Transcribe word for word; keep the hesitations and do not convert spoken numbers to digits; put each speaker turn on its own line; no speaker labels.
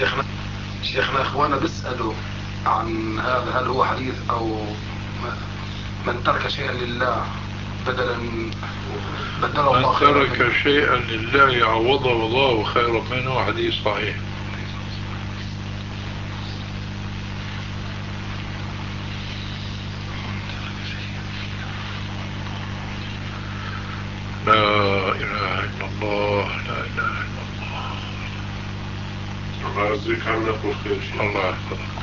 شيخنا شيخنا اخوانا بيسألوا عن هذا، هل هو حديث او من ترك شيئا لله بدلا بدل الله خيرا
من ترك شيئا لله عوضه الله خيرا منه، حديث صحيح. لا إله إلا الله، لا إله إلا الله.
الله يجزيك عنا كل خير.
الله يحفظك.